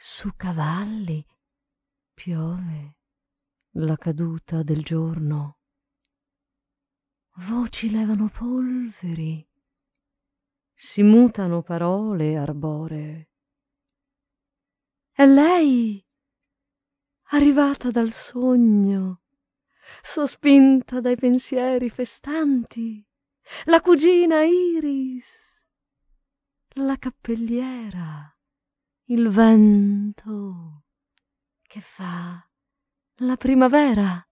su cavalli, piove la caduta del giorno, voci levano polveri, si mutano parole arboree. E lei, arrivata dal sogno, sospinta dai pensieri festanti, la cugina Iris, la cappelliera, il vento che fa la primavera.